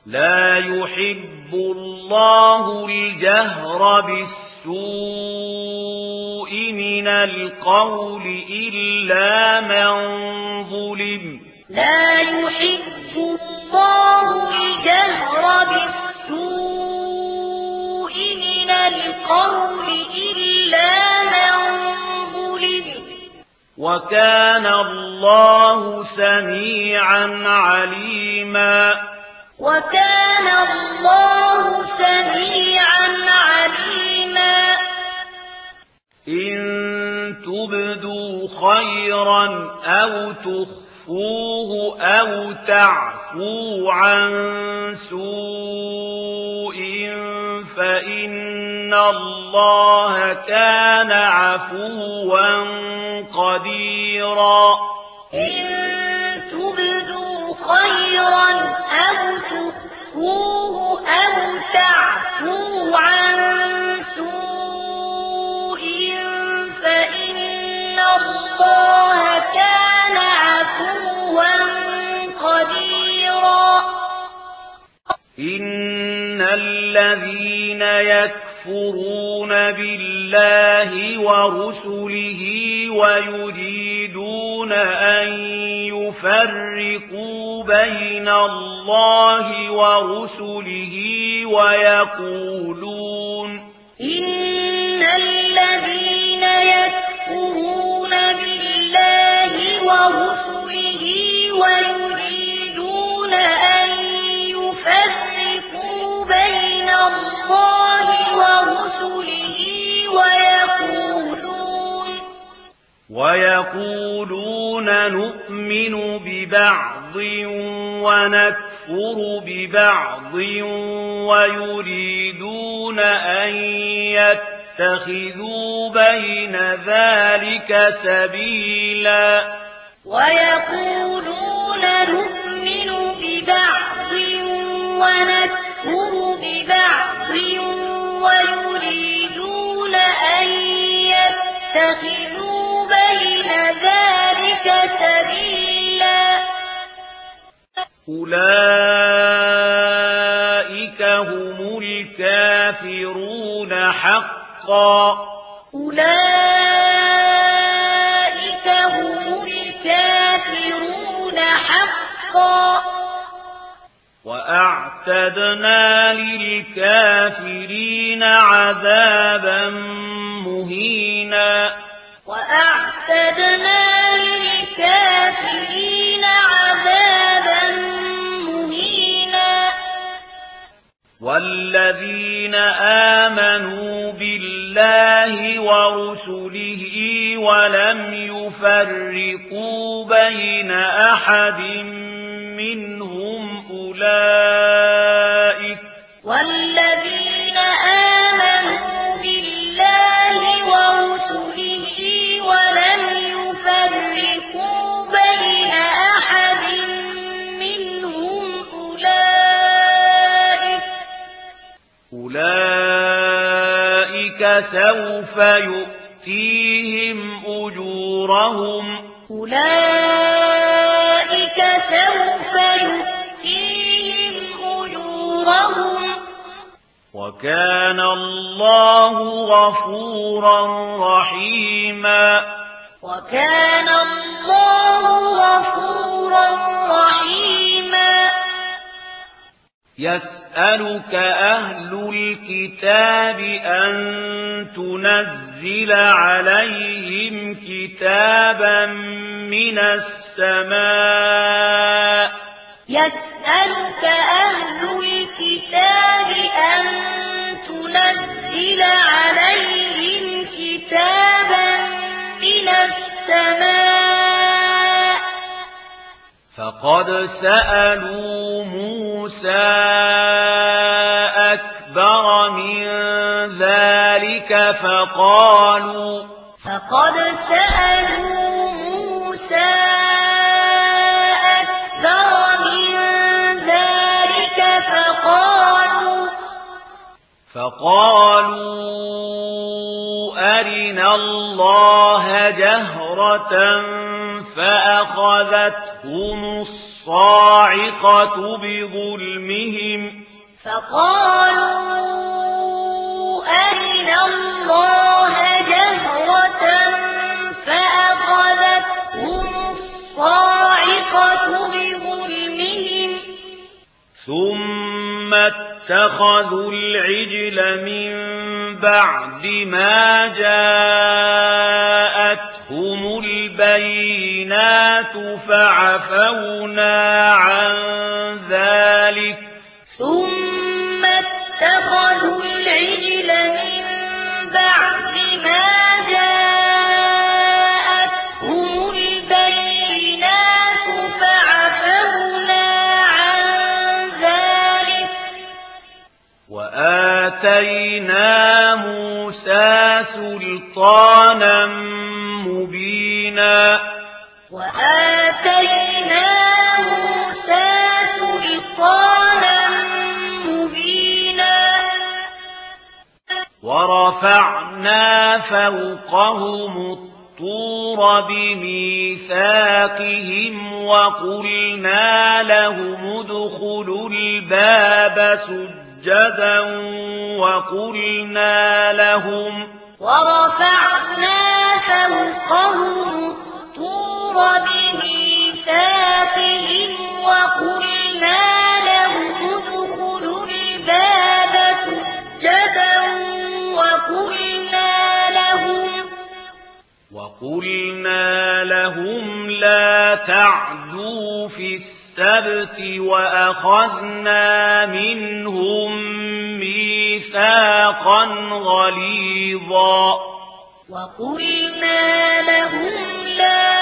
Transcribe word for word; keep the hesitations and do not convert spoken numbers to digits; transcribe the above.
لا يحب الله الجهر بالسوء من القول إلا من ظلم لا يحب الله الجهر بالسوء من القول إلا من ظلم وكان الله سميعا عليما وكان الله سميعا عليما إن تبدوا خيرا أو تخفوه أو تعفو عن سوء فإن الله كان عفوا قديرا إن تبدوا خيرا أو تخفوه أو تعفو عن سوء فإن الله كان عفوا قديرا إن الذين يكفرون بالله ورسله ويريدون أن يفرقوا بين الله ورسله ويقولون إن الذين يكفرون بالله ورسله ويريدون أن يفرقوا بين الله ورسله ويقولون ويقولون نؤمن ببعض ونكفر ببعض ويريدون أن يتخذوا بين ذلك سبيلا ويقولون نؤمن ببعض ونكفر ببعض ويريدون أن يتخذوا بين ذلك سبيلا أولئك هم الكافرون حقا أولئك هم الكافرون حقا وأعتدنا للكافرين عذابا مهينا وأعتدنا للكافرين عذابا مهينا والذين آمنوا بالله ورسله ولم يفرقوا بين أحد منهم أولئك والذين آمنوا بالله ورسله ولم يفرقوا بين أحد منهم أولئك أولئك سوف يؤتيهم أجورهم أولئك سوف يؤتيهم أجورهم وكان الله غفورا رحيما وكان الله غفورا رحيما يسألك أهل الكتاب أن تنزل عليهم كتابا من السماء يسألك أهل الكتاب أن تنزل عليهم كتابا من السماء فقد سألوا موسى أكبر من ذلك فقالوا فقد سألوا موسى أكبر من ذلك فقالوا فقالوا أرنا الله جهرة فأخذتهم الصاعقة بظلمهم فقالوا أرنا الله جهرة فأخذتهم الصاعقة بظلمهم ثم اتخذوا العجل من بعد ما جاءتهم البينات فعفونا عن ذلك ثم اتخذوا العجل من بعد ما جاءتهم البينات فعفونا عن ذلك وآتينا موسى سلطانا مبينا وآتينا موسى سلطانا مبينا ورفعنا فوقهم الطور بميثاقهم وقلنا لهم ادخلوا الباب سجدا وقلنا لهم ورفعنا فوقهم الطور بميثاقهم وقلنا لهم ادخلوا الباب سجدا وقلنا لهم وقلنا لهم لا تعدوا في السبت وأخذنا منهم ميثاقا غليظا وقلنا لهم لا